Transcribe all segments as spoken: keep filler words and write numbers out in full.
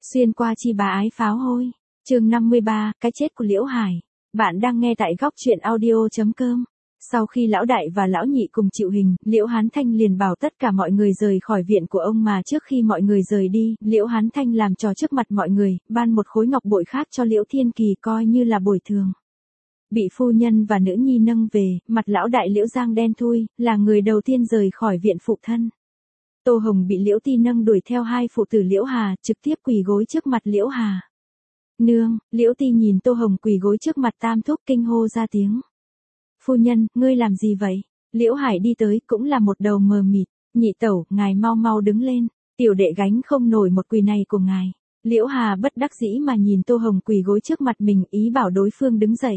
Xuyên qua chi bá ái pháo hôi. Chương năm mươi ba, cái chết của Liễu Hải. Bạn đang nghe tại góc truyện audio chấm com. Sau khi lão đại và lão nhị cùng chịu hình, Liễu Hán Thanh liền bảo tất cả mọi người rời khỏi viện của ông, mà trước khi mọi người rời đi, Liễu Hán Thanh làm trò trước mặt mọi người, ban một khối ngọc bội khác cho Liễu Thiên Kỳ coi như là bồi thường. Bị phu nhân và nữ nhi nâng về, mặt lão đại Liễu Giang đen thui, là người đầu tiên rời khỏi viện phụ thân. Tô Hồng bị Liễu Ti nâng đuổi theo hai phụ tử Liễu Hà, trực tiếp quỳ gối trước mặt Liễu Hà. Nương, Liễu Ti nhìn Tô Hồng quỳ gối trước mặt tam thúc, kinh hô ra tiếng. Phu nhân, ngươi làm gì vậy? Liễu Hải đi tới, cũng là một đầu mờ mịt. Nhị tẩu, ngài mau mau đứng lên, tiểu đệ gánh không nổi một quỳ này của ngài. Liễu Hà bất đắc dĩ mà nhìn Tô Hồng quỳ gối trước mặt mình, ý bảo đối phương đứng dậy.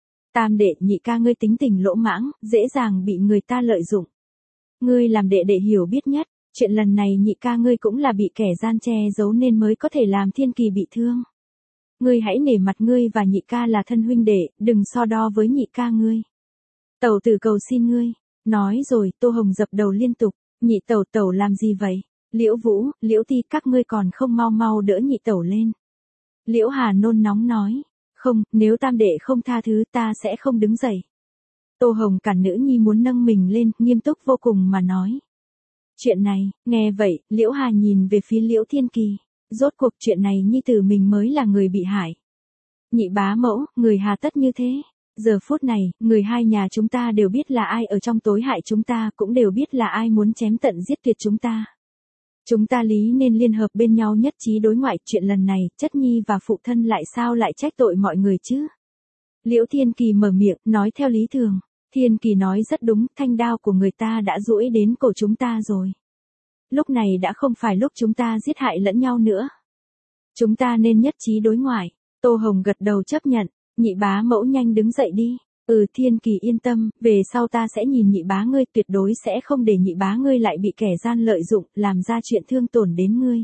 Tam đệ, nhị ca ngươi tính tình lỗ mãng, dễ dàng bị người ta lợi dụng. Ngươi làm đệ đệ hiểu biết nhất, chuyện lần này nhị ca ngươi cũng là bị kẻ gian che giấu nên mới có thể làm Thiên Kỳ bị thương. Ngươi hãy nể mặt ngươi và nhị ca là thân huynh đệ, đừng so đo với nhị ca ngươi. Tẩu tử cầu xin ngươi. Nói rồi, Tô Hồng dập đầu liên tục. Nhị tẩu tẩu làm gì vậy? Liễu Vũ, Liễu Ti, các ngươi còn không mau mau đỡ nhị tẩu lên. Liễu Hà nôn nóng nói. Không, nếu tam đệ không tha thứ ta sẽ không đứng dậy. Tô Hồng cản nữ nhi muốn nâng mình lên, nghiêm túc vô cùng mà nói. Chuyện này, nghe vậy, Liễu Hà nhìn về phía Liễu Thiên Kỳ. Rốt cuộc chuyện này nhi tử mình mới là người bị hại. Nhị bá mẫu, người hà tất như thế. Giờ phút này, người hai nhà chúng ta đều biết là ai ở trong tối hại chúng ta, cũng đều biết là ai muốn chém tận giết tuyệt chúng ta. Chúng ta lý nên liên hợp bên nhau nhất trí đối ngoại, chuyện lần này, chất nhi và phụ thân lại sao lại trách tội mọi người chứ? Liễu Thiên Kỳ mở miệng, nói theo lý thường. Thiên Kỳ nói rất đúng, thanh đao của người ta đã duỗi đến cổ chúng ta rồi. Lúc này đã không phải lúc chúng ta giết hại lẫn nhau nữa. Chúng ta nên nhất trí đối ngoại. Tô Hồng gật đầu chấp nhận. Nhị bá mẫu nhanh đứng dậy đi. Ừ, Thiên Kỳ yên tâm, về sau ta sẽ nhìn nhị bá ngươi, tuyệt đối sẽ không để nhị bá ngươi lại bị kẻ gian lợi dụng, làm ra chuyện thương tổn đến ngươi.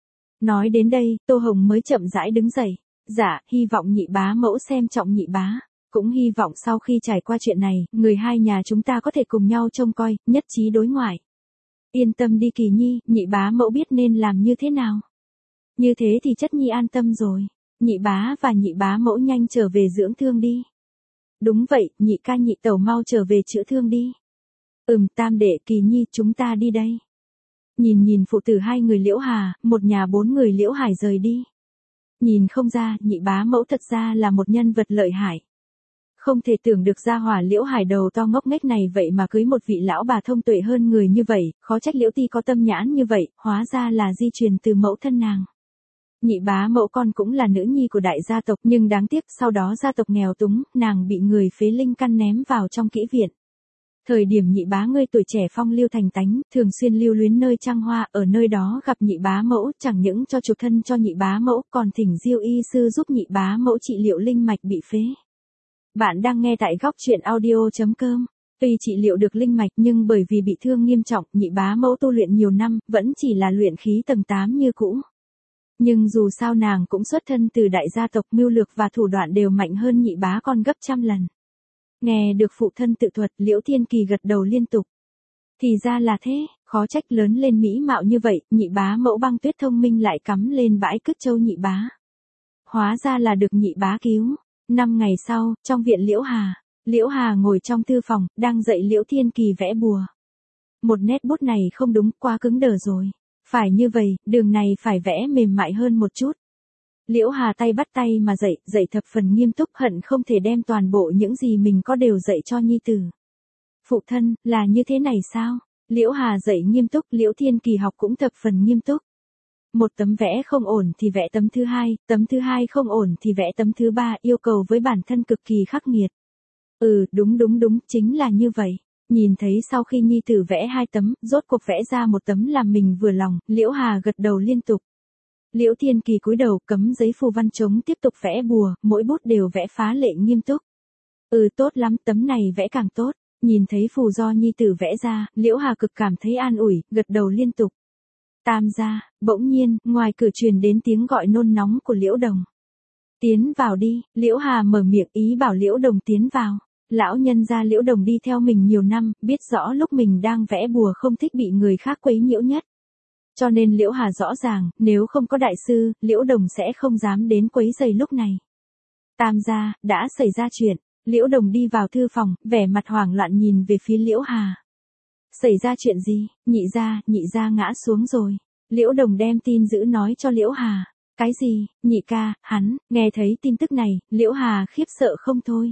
Nói đến đây, Tô Hồng mới chậm rãi đứng dậy. Dạ, hy vọng nhị bá mẫu xem trọng nhị bá. Cũng hy vọng sau khi trải qua chuyện này, người hai nhà chúng ta có thể cùng nhau trông coi, nhất trí đối ngoại. Yên tâm đi Kỳ nhi, nhị bá mẫu biết nên làm như thế nào. Như thế thì chất nhi an tâm rồi. Nhị bá và nhị bá mẫu nhanh trở về dưỡng thương đi. Đúng vậy, nhị ca nhị tẩu mau trở về chữa thương đi. Ừm, tam đệ, Kỳ nhi, chúng ta đi đây. Nhìn nhìn phụ tử hai người Liễu Hà, một nhà bốn người Liễu Hải rời đi. Nhìn không ra, nhị bá mẫu thật ra là một nhân vật lợi hại. Không thể tưởng được gia hỏa Liễu Hải đầu to ngốc nghếch này vậy mà cưới một vị lão bà thông tuệ hơn người như vậy, khó trách Liễu Ti có tâm nhãn như vậy, hóa ra là di truyền từ mẫu thân nàng. Nhị bá mẫu con cũng là nữ nhi của đại gia tộc, nhưng đáng tiếc sau đó gia tộc nghèo túng, nàng bị người phế linh căn ném vào trong kỹ viện. Thời điểm nhị bá ngươi tuổi trẻ phong lưu thành tánh, thường xuyên lưu luyến nơi trăng hoa, ở nơi đó gặp nhị bá mẫu, chẳng những cho chuộc thân cho nhị bá mẫu, còn thỉnh diêu y sư giúp nhị bá mẫu trị liệu linh mạch bị phế. Bạn đang nghe tại góc truyện audio chấm com. Tuy trị liệu được linh mạch nhưng bởi vì bị thương nghiêm trọng, nhị bá mẫu tu luyện nhiều năm, vẫn chỉ là luyện khí tầng tám như cũ. Nhưng dù sao nàng cũng xuất thân từ đại gia tộc, mưu lược và thủ đoạn đều mạnh hơn nhị bá con gấp trăm lần. Nghe được phụ thân tự thuật, Liễu Thiên Kỳ gật đầu liên tục. Thì ra là thế, khó trách lớn lên mỹ mạo như vậy, nhị bá mẫu Băng Tuyết thông minh lại cắm lên bãi cứt châu nhị bá. Hóa ra là được nhị bá cứu. Năm ngày sau, trong viện Liễu Hà, Liễu Hà ngồi trong thư phòng, đang dạy Liễu Thiên Kỳ vẽ bùa. Một nét bút này không đúng, quá cứng đờ rồi. Phải như vậy, đường này phải vẽ mềm mại hơn một chút. Liễu Hà tay bắt tay mà dạy, dạy thập phần nghiêm túc, hận không thể đem toàn bộ những gì mình có đều dạy cho nhi tử. Phụ thân, là như thế này sao? Liễu Hà dạy nghiêm túc, Liễu Thiên Kỳ học cũng thập phần nghiêm túc. Một tấm vẽ không ổn thì vẽ tấm thứ hai, tấm thứ hai không ổn thì vẽ tấm thứ ba, yêu cầu với bản thân cực kỳ khắc nghiệt. Ừ, đúng đúng đúng, chính là như vậy. Nhìn thấy sau khi nhi tử vẽ hai tấm, rốt cuộc vẽ ra một tấm làm mình vừa lòng, Liễu Hà gật đầu liên tục. Liễu Thiên Kỳ cúi đầu cấm giấy phù văn trống tiếp tục vẽ bùa, mỗi bút đều vẽ phá lệ nghiêm túc. Ừ, tốt lắm, tấm này vẽ càng tốt. Nhìn thấy phù do nhi tử vẽ ra, Liễu Hà cực cảm thấy an ủi, gật đầu liên tục. Tam gia, bỗng nhiên, ngoài cửa truyền đến tiếng gọi nôn nóng của Liễu Đồng. Tiến vào đi, Liễu Hà mở miệng ý bảo Liễu Đồng tiến vào. Lão nhân gia Liễu Đồng đi theo mình nhiều năm, biết rõ lúc mình đang vẽ bùa không thích bị người khác quấy nhiễu nhất. Cho nên Liễu Hà rõ ràng, nếu không có đại sư, Liễu Đồng sẽ không dám đến quấy rầy lúc này. Tam gia, đã xảy ra chuyện. Liễu Đồng đi vào thư phòng, vẻ mặt hoảng loạn nhìn về phía Liễu Hà. Xảy ra chuyện gì? Nhị gia, nhị gia ngã xuống rồi. Liễu Đồng đem tin dữ nói cho Liễu Hà. Cái gì? Nhị ca, hắn, nghe thấy tin tức này, Liễu Hà khiếp sợ không thôi.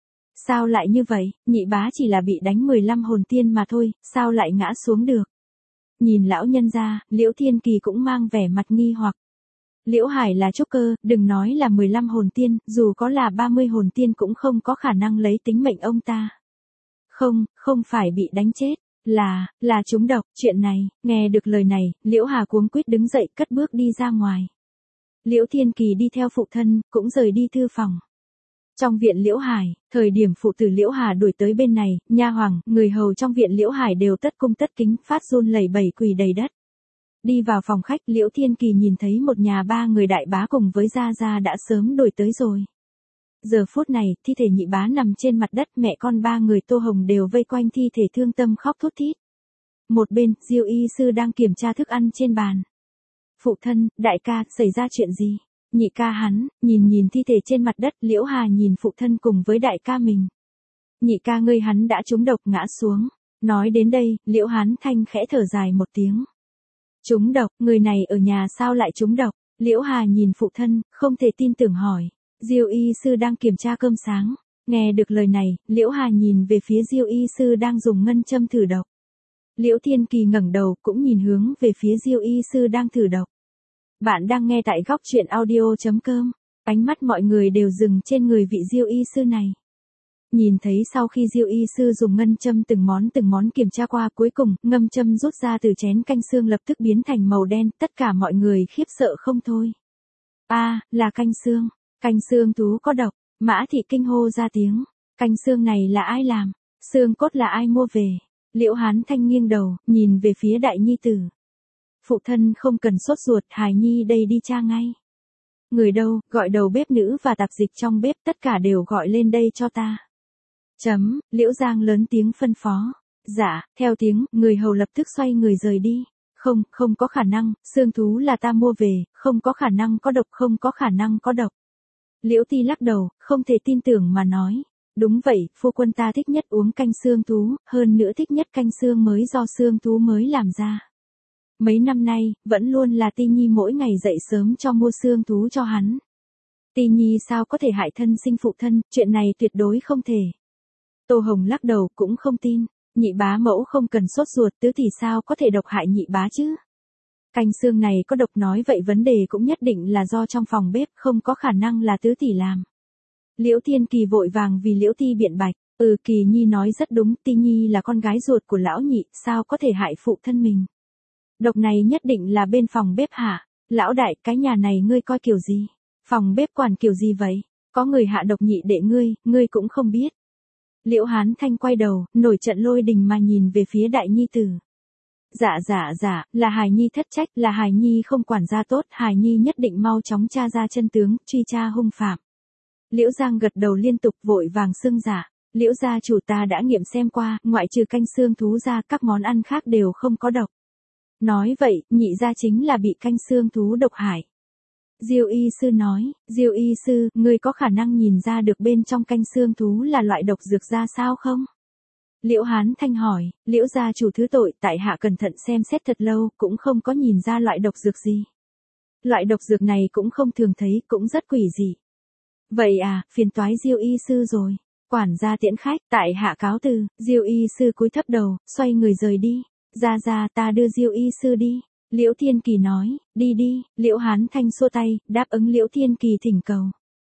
Sao lại như vậy? Nhị bá chỉ là bị đánh mười lăm hồn tiên mà thôi, sao lại ngã xuống được? Nhìn lão nhân gia, Liễu Thiên Kỳ cũng mang vẻ mặt nghi hoặc. Liễu Hải là trúc cơ, đừng nói là mười lăm hồn tiên, dù có là ba mươi hồn tiên cũng không có khả năng lấy tính mệnh ông ta. Không, không phải bị đánh chết, là, là trúng độc, chuyện này, nghe được lời này, Liễu Hà cuống quýt đứng dậy cất bước đi ra ngoài. Liễu Thiên Kỳ đi theo phụ thân, cũng rời đi thư phòng. Trong viện Liễu Hải, thời điểm phụ tử Liễu Hà đuổi tới bên này, nha hoàng, người hầu trong viện Liễu Hải đều tất cung tất kính, phát run lẩy bẩy quỳ đầy đất. Đi vào phòng khách, Liễu Thiên Kỳ nhìn thấy một nhà ba người đại bá cùng với gia gia đã sớm đuổi tới rồi. Giờ phút này, thi thể nhị bá nằm trên mặt đất, mẹ con ba người Tô Hồng đều vây quanh thi thể thương tâm khóc thút thít. Một bên, Diêu y sư đang kiểm tra thức ăn trên bàn. Phụ thân, đại ca, xảy ra chuyện gì? Nhị ca hắn, nhìn nhìn thi thể trên mặt đất, Liễu Hà nhìn phụ thân cùng với đại ca mình. Nhị ca ngươi hắn đã trúng độc ngã xuống. Nói đến đây, Liễu Hán Thanh khẽ thở dài một tiếng. Trúng độc, người này ở nhà sao lại trúng độc? Liễu Hà nhìn phụ thân, không thể tin tưởng hỏi. Diêu y sư đang kiểm tra cơm sáng. Nghe được lời này, Liễu Hà nhìn về phía Diêu y sư đang dùng ngân châm thử độc. Liễu Thiên Kỳ ngẩng đầu, cũng nhìn hướng về phía Diêu y sư đang thử độc. Bạn đang nghe tại góc truyện audio chấm com. Ánh mắt mọi người đều dừng trên người vị Diêu y sư này. Nhìn thấy sau khi Diêu y sư dùng ngân châm từng món từng món kiểm tra qua, cuối cùng, ngâm châm rút ra từ chén canh xương lập tức biến thành màu đen, tất cả mọi người khiếp sợ không thôi. A, à, là canh xương, canh xương thú có độc. Mã Thị kinh hô ra tiếng. Canh xương này là ai làm? Xương cốt là ai mua về? Liễu Hán Thanh nghiêng đầu, nhìn về phía đại nhi tử. Phụ thân không cần sốt ruột, hài nhi đây đi tra ngay. Người đâu, gọi đầu bếp nữ và tạp dịch trong bếp, tất cả đều gọi lên đây cho ta. Chấm, Liễu Giang lớn tiếng phân phó. Dạ, theo tiếng, người hầu lập tức xoay người rời đi. Không, không có khả năng, xương thú là ta mua về, không có khả năng có độc, không có khả năng có độc. Liễu Ti lắc đầu, không thể tin tưởng mà nói. Đúng vậy, phu quân ta thích nhất uống canh xương thú, hơn nữa thích nhất canh xương mới do xương thú mới làm ra. Mấy năm nay, vẫn luôn là Ti Nhi mỗi ngày dậy sớm cho mua xương thú cho hắn. Ti Nhi sao có thể hại thân sinh phụ thân, chuyện này tuyệt đối không thể. Tô Hồng lắc đầu, cũng không tin. Nhị bá mẫu không cần sốt ruột, tứ tỷ sao có thể độc hại nhị bá chứ? Canh xương này có độc, nói vậy vấn đề cũng nhất định là do trong phòng bếp, không có khả năng là tứ tỷ làm. Liễu Thiên Kỳ vội vàng vì Liễu Ti biện bạch. Ừ, Kỳ Nhi nói rất đúng, Ti Nhi là con gái ruột của lão nhị, sao có thể hại phụ thân mình? Độc này nhất định là bên phòng bếp hả? Lão đại, cái nhà này ngươi coi kiểu gì? Phòng bếp quản kiểu gì vậy? Có người hạ độc nhị đệ ngươi, ngươi cũng không biết. Liễu Hán Thanh quay đầu, nổi trận lôi đình mà nhìn về phía đại nhi tử. Dạ dạ dạ, là hài nhi thất trách, là hài nhi không quản gia tốt, hài nhi nhất định mau chóng tra ra chân tướng, truy tra hung phạm. Liễu Giang gật đầu liên tục, vội vàng xưng dạ. Liễu gia chủ ta đã nghiệm xem qua, ngoại trừ canh xương thú ra, các món ăn khác đều không có độc. Nói vậy, nhị gia chính là bị canh xương thú độc hại. Diêu y sư nói, Diêu y sư, ngươi có khả năng nhìn ra được bên trong canh xương thú là loại độc dược ra sao không? Liễu Hán Thanh hỏi, Liễu gia chủ thứ tội, tại hạ cẩn thận xem xét thật lâu, cũng không có nhìn ra loại độc dược gì. Loại độc dược này cũng không thường thấy, cũng rất quỷ dị. Vậy à, phiền toái Diêu y sư rồi. Quản gia tiễn khách, tại hạ cáo từ. Diêu y sư cúi thấp đầu, xoay người rời đi. Ra ra, ta đưa Diêu y sư đi. Liễu Thiên Kỳ nói, đi đi. Liễu Hán Thanh xua tay, đáp ứng Liễu Thiên Kỳ thỉnh cầu.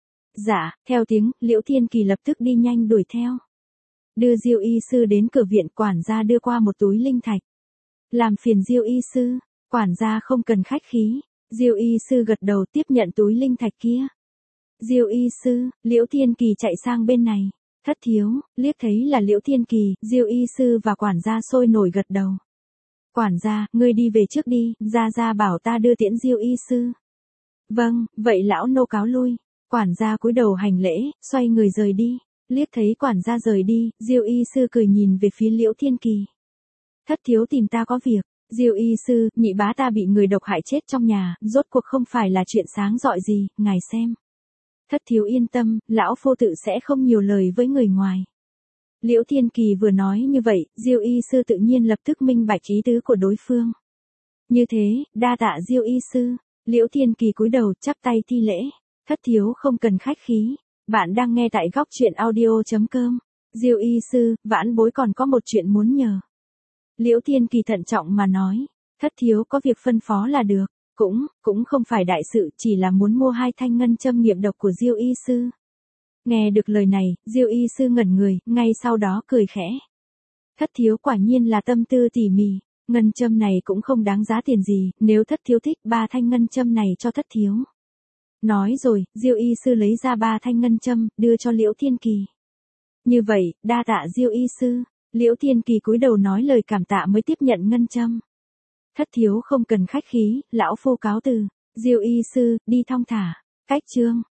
Dạ, theo tiếng, Liễu Thiên Kỳ lập tức đi nhanh đuổi theo. Đưa Diêu y sư đến cửa viện, quản gia đưa qua một túi linh thạch. Làm phiền Diêu y sư, quản gia không cần khách khí. Diêu y sư gật đầu tiếp nhận túi linh thạch kia. Diêu y sư, Liễu Thiên Kỳ chạy sang bên này. Thất thiếu, liếc thấy là Liễu Thiên Kỳ, Diêu y sư và quản gia sôi nổi gật đầu. Quản gia, ngươi đi về trước đi, gia gia bảo ta đưa tiễn Diêu y sư. Vâng, vậy lão nô cáo lui. Quản gia cúi đầu hành lễ, xoay người rời đi. Liếc thấy quản gia rời đi, Diêu y sư cười nhìn về phía Liễu Thiên Kỳ. Thất thiếu tìm ta có việc. Diêu y sư, nhị bá ta bị người độc hại chết trong nhà, rốt cuộc không phải là chuyện sáng rọi gì, ngài xem. Thất thiếu yên tâm, lão phu tự sẽ không nhiều lời với người ngoài. Liễu Thiên Kỳ vừa nói như vậy, Diêu y sư tự nhiên lập tức minh bạch ý tứ của đối phương. Như thế, đa tạ Diêu y sư. Liễu Thiên Kỳ cúi đầu chắp tay thi lễ. Thất thiếu không cần khách khí. Bạn đang nghe tại góc truyện audio.com. Diêu y sư, vãn bối còn có một chuyện muốn nhờ. Liễu Thiên Kỳ thận trọng mà nói. Thất thiếu có việc phân phó là được. Cũng, cũng không phải đại sự, chỉ là muốn mua hai thanh ngân châm nghiệm độc của Diêu y sư. Nghe được lời này, Diêu y sư ngẩn người, ngay sau đó cười khẽ. Thất thiếu quả nhiên là tâm tư tỉ mỉ, ngân châm này cũng không đáng giá tiền gì, nếu thất thiếu thích ba thanh ngân châm này cho thất thiếu. Nói rồi, Diêu y sư lấy ra ba thanh ngân châm, đưa cho Liễu Thiên Kỳ. Như vậy, đa tạ Diêu y sư. Liễu Thiên Kỳ cúi đầu nói lời cảm tạ mới tiếp nhận ngân châm. Thất thiếu không cần khách khí, lão phu cáo từ. Diêu y sư, đi thong thả. Cách chương